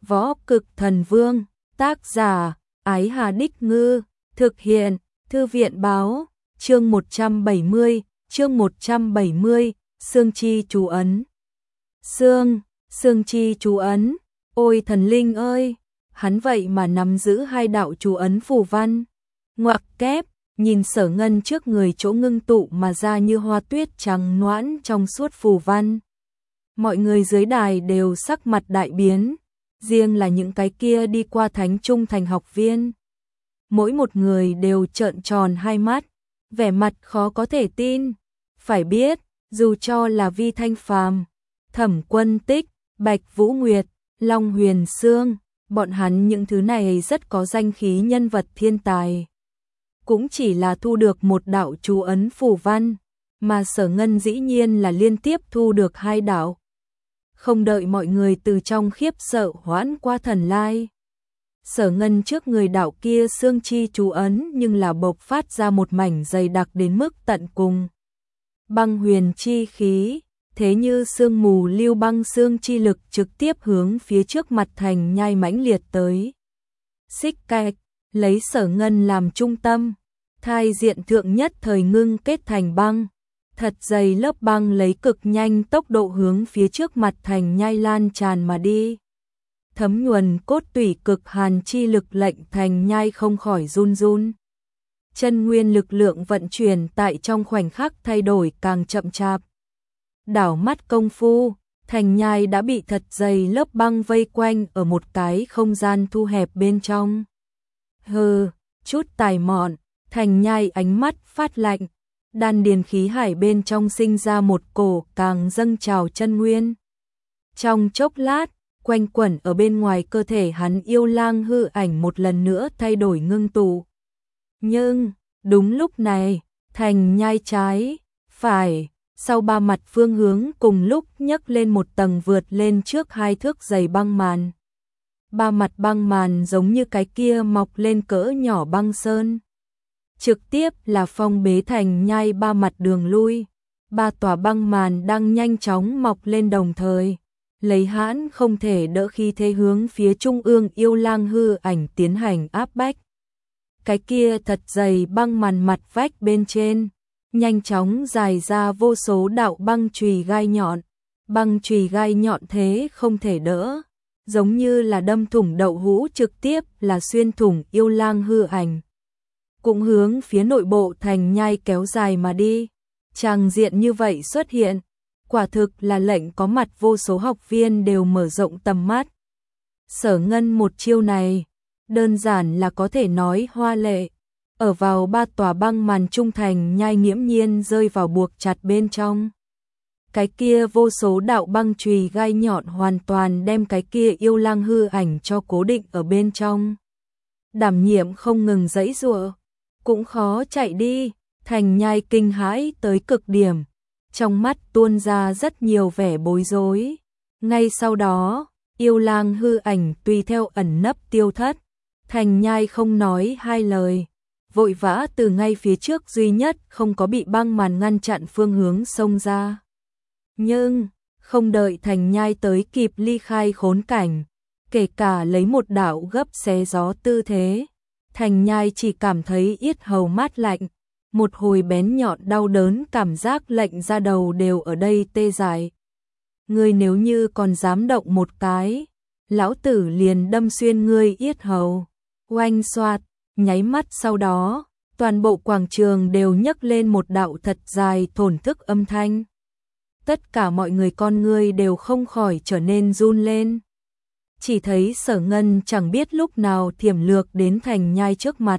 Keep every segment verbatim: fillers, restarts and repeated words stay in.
Võ Cực Thần Vương, tác giả, Ái Hà Đích Ngư, thực hiện, Thư viện Báo, chương một trăm bảy mươi, chương một trăm bảy mươi, Xương Chi chú ấn. Xương, Xương Chi chú ấn, ôi thần linh ơi, hắn vậy mà nắm giữ hai đạo chú ấn phù văn. Ngoặc kép, nhìn Sở Ngân trước người chỗ ngưng tụ mà ra như hoa tuyết trắng noãn trong suốt phù văn. Mọi người dưới đài đều sắc mặt đại biến, riêng là những cái kia đi qua Thánh Trung Thành học viên. Mỗi một người đều trợn tròn hai mắt, vẻ mặt khó có thể tin. Phải biết, dù cho là Vi Thanh Phàm, Thẩm Quân Tích, Bạch Vũ Nguyệt, Long Huyền Sương, bọn hắn những thứ này rất có danh khí nhân vật thiên tài. Cũng chỉ là thu được một đạo chú ấn phù văn, mà Sở Ngân dĩ nhiên là liên tiếp thu được hai đạo. Không đợi mọi người từ trong khiếp sợ hoãn qua thần lai. Sở Ngân trước người đạo kia xương chi chú ấn nhưng là bộc phát ra một mảnh dày đặc đến mức tận cùng. Băng huyền chi khí, thế như sương mù lưu băng xương chi lực trực tiếp hướng phía trước mặt Thành Nhai mãnh liệt tới. Xích cạch, lấy Sở Ngân làm trung tâm, thai diện thượng nhất thời ngưng kết thành băng. Thật dày lớp băng lấy cực nhanh tốc độ hướng phía trước mặt Thành Nhai lan tràn mà đi. Thấm nhuần cốt tủy cực hàn chi lực lệnh Thành Nhai không khỏi run run. Chân nguyên lực lượng vận chuyển tại trong khoảnh khắc thay đổi càng chậm chạp. Đảo mắt công phu, Thành Nhai đã bị thật dày lớp băng vây quanh ở một cái không gian thu hẹp bên trong. Hừ, chút tài mọn, Thành Nhai ánh mắt phát lạnh. Đan điền khí hải bên trong sinh ra một cổ càng dâng trào chân nguyên. Trong chốc lát, quanh quẩn ở bên ngoài cơ thể hắn yêu lang hư ảnh một lần nữa thay đổi ngưng tụ. Nhưng, đúng lúc này, Thành Nhai trái, phải, sau ba mặt phương hướng cùng lúc nhấc lên một tầng vượt lên trước hai thước dày băng màn. Ba mặt băng màn giống như cái kia mọc lên cỡ nhỏ băng sơn. Trực tiếp là phong bế Thành Nhai ba mặt đường lui. Ba tòa băng màn đang nhanh chóng mọc lên đồng thời. Lấy hãn không thể đỡ khi thế hướng phía trung ương yêu lang hư ảnh tiến hành áp bách. Cái kia thật dày băng màn mặt vách bên trên, nhanh chóng dài ra vô số đạo băng chùy gai nhọn. Băng chùy gai nhọn thế không thể đỡ, giống như là đâm thủng đậu hũ trực tiếp là xuyên thủng yêu lang hư ảnh. Cũng hướng phía nội bộ Thành Nhai kéo dài mà đi. Tràng diện như vậy xuất hiện, quả thực là lệnh có mặt vô số học viên đều mở rộng tầm mắt. Sở Ngân một chiêu này, đơn giản là có thể nói hoa lệ. Ở vào ba tòa băng màn trung Thành Nhai nghiễm nhiên rơi vào buộc chặt bên trong. Cái kia vô số đạo băng chùy gai nhọn hoàn toàn đem cái kia yêu lang hư ảnh cho cố định ở bên trong. Đảm nhiệm không ngừng giãy giụa, cũng khó chạy đi. Thành Nhai kinh hãi tới cực điểm, trong mắt tuôn ra rất nhiều vẻ bối rối. Ngay sau đó, yêu lang hư ảnh tùy theo ẩn nấp tiêu thất. Thành Nhai không nói hai lời, vội vã từ ngay phía trước duy nhất không có bị băng màn ngăn chặn phương hướng xông ra. Nhưng, không đợi Thành Nhai tới kịp ly khai khốn cảnh, kể cả lấy một đạo gấp xé gió tư thế, Thành Nhai chỉ cảm thấy yết hầu mát lạnh, một hồi bén nhọn đau đớn cảm giác lạnh ra đầu đều ở đây tê dại. Ngươi nếu như còn dám động một cái, lão tử liền đâm xuyên ngươi yết hầu. Oanh xoạt, nháy mắt sau đó, toàn bộ quảng trường đều nhấc lên một đạo thật dài thổn thức âm thanh. Tất cả mọi người con ngươi đều không khỏi trở nên run lên. Chỉ thấy Sở Ngân chẳng biết lúc nào thiểm lược đến Thành Nhai trước mặt.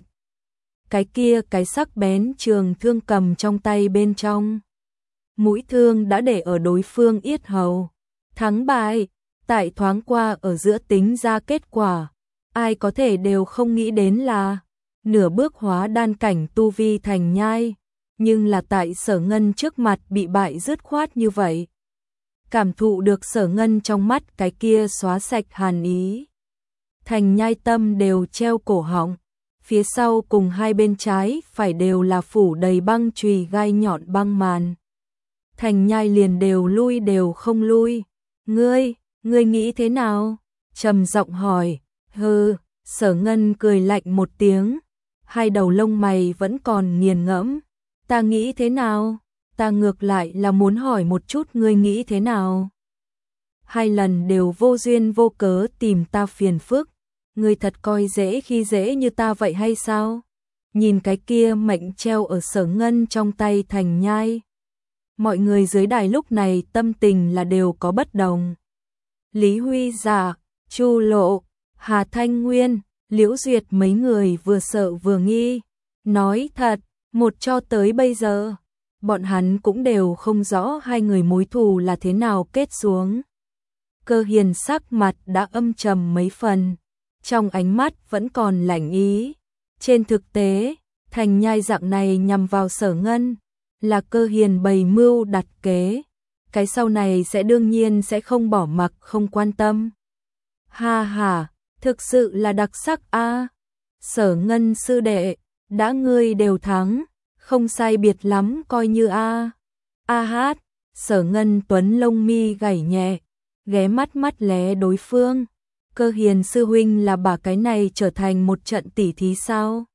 Cái kia cái sắc bén trường thương cầm trong tay bên trong. Mũi thương đã để ở đối phương yết hầu. Thắng bại, tại thoáng qua ở giữa tính ra kết quả. Ai có thể đều không nghĩ đến là nửa bước hóa đan cảnh tu vi Thành Nhai. Nhưng là tại Sở Ngân trước mặt bị bại dứt khoát như vậy. Cảm thụ được Sở Ngân trong mắt cái kia xóa sạch hàn ý. Thành Nhai tâm đều treo cổ họng. Phía sau cùng hai bên trái phải đều là phủ đầy băng chùy gai nhọn băng màn. Thành Nhai liền đều lui đều không lui. Ngươi, ngươi nghĩ thế nào? trầm giọng hỏi. Hừ, Sở Ngân cười lạnh một tiếng, hai đầu lông mày vẫn còn nghiền ngẫm. Ta nghĩ thế nào? Ta ngược lại là muốn hỏi một chút ngươi nghĩ thế nào? Hai lần đều vô duyên vô cớ tìm ta phiền phức, ngươi thật coi dễ khi dễ như ta vậy hay sao? Nhìn cái kia mệnh treo ở Sở Ngân trong tay Thành Nhai. Mọi người dưới đài lúc này tâm tình là đều có bất đồng. Lý Huy Giả, Chu Lộ, Hà Thanh Nguyên, Liễu Duyệt mấy người vừa sợ vừa nghi. Nói thật, một cho tới bây giờ, bọn hắn cũng đều không rõ hai người mối thù là thế nào kết xuống. Cơ Hiền sắc mặt đã âm trầm mấy phần, trong ánh mắt vẫn còn lạnh ý. Trên thực tế, Thành Nhai dạng này nhằm vào Sở Ngân, là Cơ Hiền bày mưu đặt kế. Cái sau này sẽ đương nhiên sẽ không bỏ mặc không quan tâm. Ha ha, thực sự là đặc sắc a. Sở Ngân sư đệ, đã ngươi đều thắng, không sai biệt lắm coi như a. A hát, Sở Ngân tuấn lông mi gảy nhẹ, ghé mắt mắt lé đối phương. Cơ Hiền sư huynh là bà cái này trở thành một trận tỉ thí sao?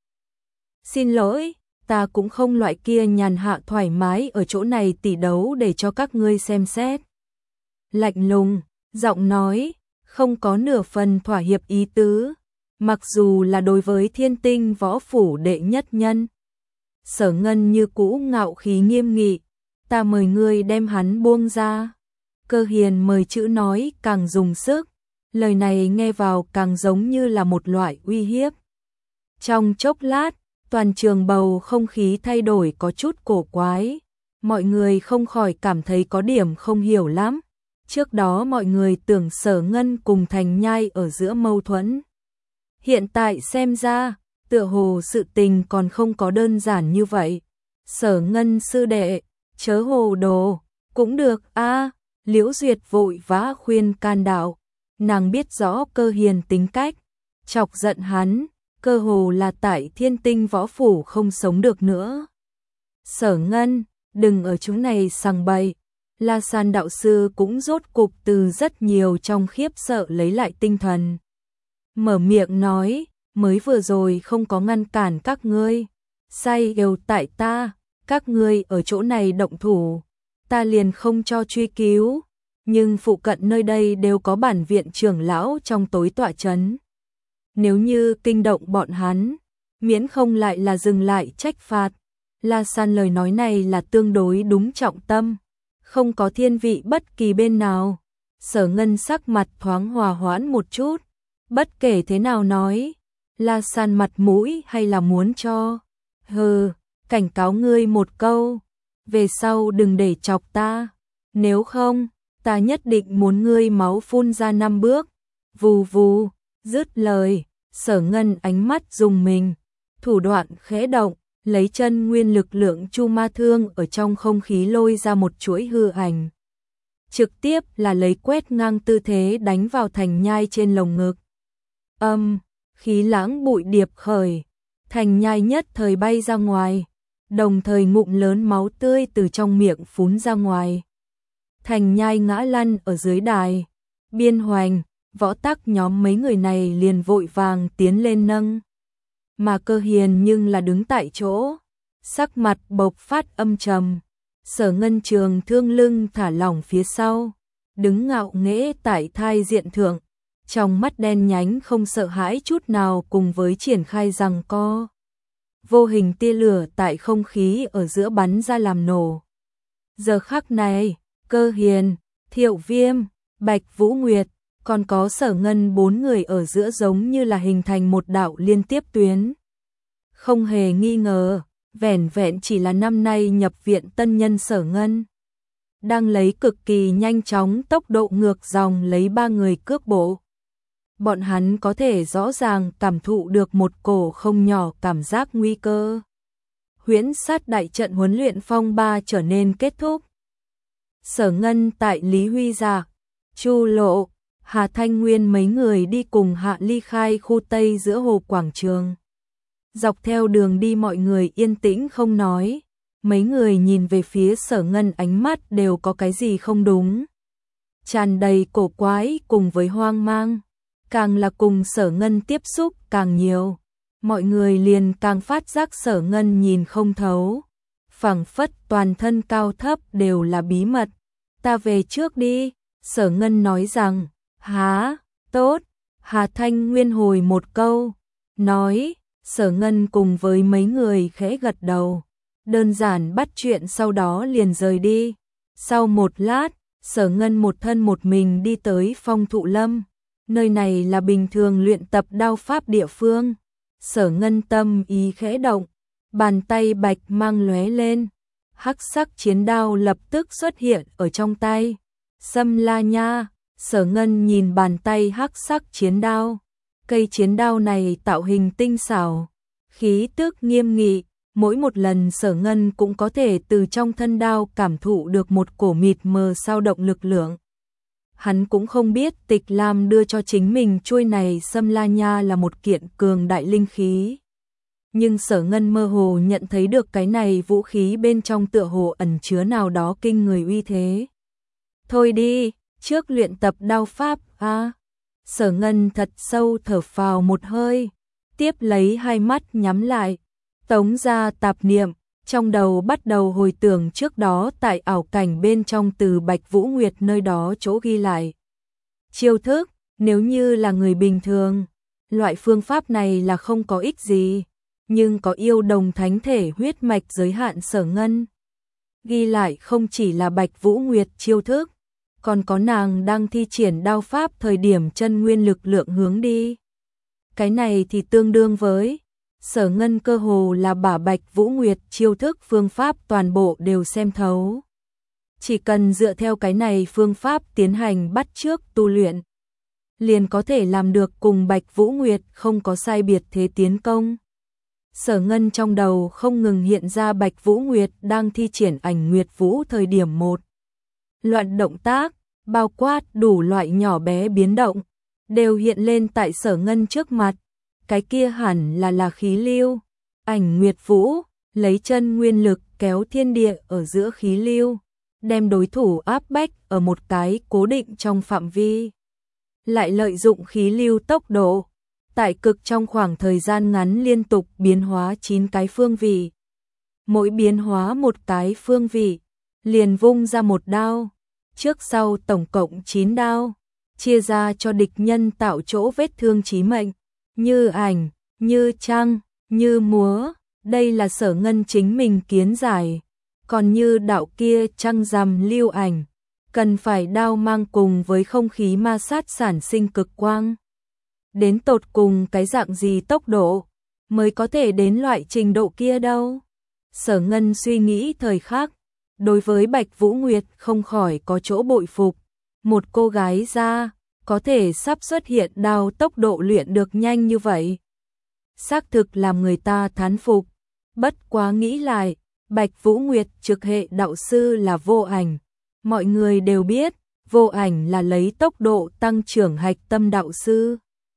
Xin lỗi, ta cũng không loại kia nhàn hạ thoải mái ở chỗ này tỉ đấu để cho các ngươi xem xét. Lạnh lùng, giọng nói, không có nửa phần thỏa hiệp ý tứ, mặc dù là đối với Thiên Tinh võ phủ đệ nhất nhân. Sở Ngân như cũ ngạo khí nghiêm nghị, ta mời ngươi đem hắn buông ra. Cơ Hiền mời chữ nói càng dùng sức, lời này nghe vào càng giống như là một loại uy hiếp. Trong chốc lát, toàn trường bầu không khí thay đổi có chút cổ quái, mọi người không khỏi cảm thấy có điểm không hiểu lắm. Trước đó mọi người tưởng Sở Ngân cùng Thành Nhai ở giữa mâu thuẫn. Hiện tại xem ra, tựa hồ sự tình còn không có đơn giản như vậy. Sở Ngân sư đệ, chớ hồ đồ, cũng được a. Liễu Duyệt vội vã khuyên can đạo, nàng biết rõ Cơ Hiền tính cách, chọc giận hắn, cơ hồ là tại Thiên Tinh võ phủ không sống được nữa. Sở Ngân, đừng ở chỗ này sằng bậy. La San đạo sư cũng rốt cục từ rất nhiều trong khiếp sợ lấy lại tinh thần. Mở miệng nói, mới vừa rồi không có ngăn cản các ngươi, sai đều tại ta, các ngươi ở chỗ này động thủ, ta liền không cho truy cứu, nhưng phụ cận nơi đây đều có bản viện trưởng lão trong tối tọa chấn. Nếu như kinh động bọn hắn, miễn không lại là dừng lại trách phạt. La San lời nói này là tương đối đúng trọng tâm, không có thiên vị bất kỳ bên nào. Sở Ngân sắc mặt thoáng hòa hoãn một chút, bất kể thế nào nói, La San mặt mũi hay là muốn cho. Hừ, cảnh cáo ngươi một câu, về sau đừng để chọc ta, nếu không, ta nhất định muốn ngươi máu phun ra năm bước. Vù vù, dứt lời, Sở Ngân ánh mắt dùng mình, thủ đoạn khẽ động, lấy chân nguyên lực lượng chu ma thương ở trong không khí lôi ra một chuỗi hư ảnh. Trực tiếp là lấy quét ngang tư thế đánh vào Thành Nhai trên lồng ngực. Âm, khí lãng bụi điệp khởi, Thành Nhai nhất thời bay ra ngoài, đồng thời ngụm lớn máu tươi từ trong miệng phún ra ngoài. Thành Nhai ngã lăn ở dưới đài, Biên Hoành, Võ Tắc nhóm mấy người này liền vội vàng tiến lên nâng. Mà Cơ Hiền nhưng là đứng tại chỗ, sắc mặt bộc phát âm trầm. Sở Ngân trường thương lưng thả lỏng phía sau, đứng ngạo nghễ tại thai diện thượng, trong mắt đen nhánh không sợ hãi chút nào cùng với triển khai giằng co. Vô hình tia lửa tại không khí ở giữa bắn ra làm nổ. Giờ khắc này, Cơ Hiền, Thiệu Viêm, Bạch Vũ Nguyệt, còn có Sở Ngân bốn người ở giữa giống như là hình thành một đạo liên tiếp tuyến. Không hề nghi ngờ, vẻn vẹn chỉ là năm nay nhập viện tân nhân Sở Ngân, đang lấy cực kỳ nhanh chóng tốc độ ngược dòng lấy ba người cước bộ. Bọn hắn có thể rõ ràng cảm thụ được một cổ không nhỏ cảm giác nguy cơ. Huyễn sát đại trận huấn luyện phong ba trở nên kết thúc. Sở Ngân tại Lý Huy Giả, Chu Lộ, Hà Thanh Nguyên mấy người đi cùng hạ ly khai khu Tây giữa hồ quảng trường. Dọc theo đường đi mọi người yên tĩnh không nói, mấy người nhìn về phía Sở Ngân ánh mắt đều có cái gì không đúng. Tràn đầy cổ quái cùng với hoang mang. càng là cùng Sở Ngân tiếp xúc càng nhiều, mọi người liền càng phát giác Sở Ngân nhìn không thấu, phảng phất toàn thân cao thấp đều là bí mật. Ta về trước đi, Sở Ngân nói rằng, há, tốt, Hà Thanh Nguyên hồi một câu, nói, Sở Ngân cùng với mấy người khẽ gật đầu, đơn giản bắt chuyện sau đó liền rời đi. Sau một lát, Sở Ngân một thân một mình đi tới Phong Thụ Lâm, nơi này là bình thường luyện tập đao pháp địa phương. Sở Ngân tâm ý khẽ động, bàn tay bạch mang lóe lên, hắc sắc chiến đao lập tức xuất hiện ở trong tay. Sâm La Nha, Sở Ngân nhìn bàn tay hắc sắc chiến đao, cây chiến đao này tạo hình tinh xảo, khí tức nghiêm nghị, mỗi một lần Sở Ngân cũng có thể từ trong thân đao cảm thụ được một cổ mịt mờ sao động lực lượng. Hắn cũng không biết Tịch Lam đưa cho chính mình chuôi này Sâm La Nha là một kiện cường đại linh khí. Nhưng Sở Ngân mơ hồ nhận thấy được cái này vũ khí bên trong tựa hồ ẩn chứa nào đó kinh người uy thế. Thôi đi, trước luyện tập đao pháp, a à. Sở Ngân thật sâu thở phào một hơi, tiếp lấy hai mắt nhắm lại, tống ra tạp niệm, trong đầu bắt đầu hồi tưởng trước đó tại ảo cảnh bên trong từ Bạch Vũ Nguyệt nơi đó chỗ ghi lại. Chiêu thức, nếu như là người bình thường, loại phương pháp này là không có ích gì, nhưng có yêu đồng thánh thể huyết mạch giới hạn Sở Ngân. Ghi lại không chỉ là Bạch Vũ Nguyệt chiêu thức, còn có nàng đang thi triển đao pháp thời điểm chân nguyên lực lượng hướng đi. Cái này thì tương đương với Sở Ngân cơ hồ là bả Bạch Vũ Nguyệt chiêu thức phương pháp toàn bộ đều xem thấu. Chỉ cần dựa theo cái này phương pháp tiến hành bắt chước tu luyện, liền có thể làm được cùng Bạch Vũ Nguyệt không có sai biệt thế tiến công. Sở Ngân trong đầu không ngừng hiện ra Bạch Vũ Nguyệt đang thi triển ảnh Nguyệt Vũ thời điểm một loạt động tác, bao quát đủ loại nhỏ bé biến động, đều hiện lên tại Sở Ngân trước mặt. Cái kia hẳn là là khí lưu, ảnh Nguyệt Vũ, lấy chân nguyên lực kéo thiên địa ở giữa khí lưu, đem đối thủ áp bách ở một cái cố định trong phạm vi. Lại lợi dụng khí lưu tốc độ, tại cực trong khoảng thời gian ngắn liên tục biến hóa chín cái phương vị. Mỗi biến hóa một cái phương vị, liền vung ra một đao, trước sau tổng cộng chín đao, chia ra cho địch nhân tạo chỗ vết thương chí mệnh. Như ảnh, như trăng, như múa, đây là Sở Ngân chính mình kiến giải. Còn như đạo kia trăng rằm lưu ảnh, cần phải đao mang cùng với không khí ma sát sản sinh cực quang. Đến tột cùng cái dạng gì tốc độ mới có thể đến loại trình độ kia đâu. Sở Ngân suy nghĩ thời khắc, đối với Bạch Vũ Nguyệt không khỏi có chỗ bội phục. Một cô gái ra, có thể sắp xuất hiện đao tốc độ luyện được nhanh như vậy. Xác thực làm người ta thán phục. Bất quá nghĩ lại, Bạch Vũ Nguyệt trực hệ đạo sư là Vô Ảnh. Mọi người đều biết, Vô Ảnh là lấy tốc độ tăng trưởng hạch tâm đạo sư.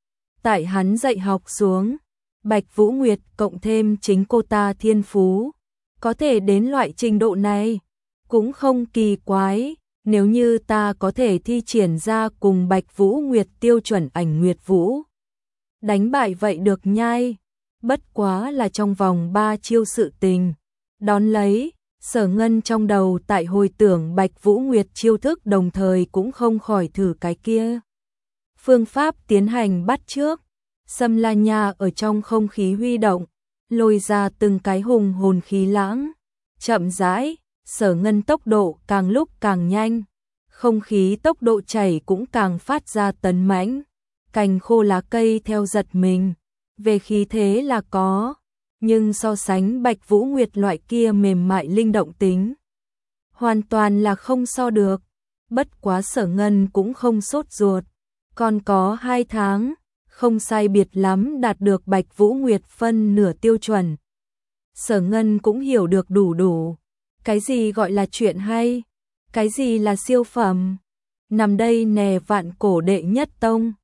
Tại hắn dạy học xuống, Bạch Vũ Nguyệt cộng thêm chính cô ta thiên phú, có thể đến loại trình độ này, cũng không kỳ quái. Nếu như ta có thể thi triển ra cùng Bạch Vũ Nguyệt tiêu chuẩn ảnh Nguyệt Vũ, đánh bại vậy được nhai, bất quá là trong vòng ba chiêu sự tình. Đón lấy, Sở Ngân trong đầu tại hồi tưởng Bạch Vũ Nguyệt chiêu thức đồng thời cũng không khỏi thử cái kia. Phương pháp tiến hành bắt chước, Sâm La Nha ở trong không khí huy động, lôi ra từng cái hùng hồn khí lãng, chậm rãi. Sở Ngân tốc độ càng lúc càng nhanh, không khí tốc độ chảy cũng càng phát ra tấn mãnh, cành khô lá cây theo giật mình, về khí thế là có, nhưng so sánh Bạch Vũ Nguyệt loại kia mềm mại linh động tính, hoàn toàn là không so được. Bất quá Sở Ngân cũng không sốt ruột, còn có hai tháng, không sai biệt lắm đạt được Bạch Vũ Nguyệt phân nửa tiêu chuẩn. Sở Ngân cũng hiểu được đủ đủ. Cái gì gọi là chuyện hay? Cái gì là siêu phẩm? Nằm đây nè vạn cổ đệ nhất tông.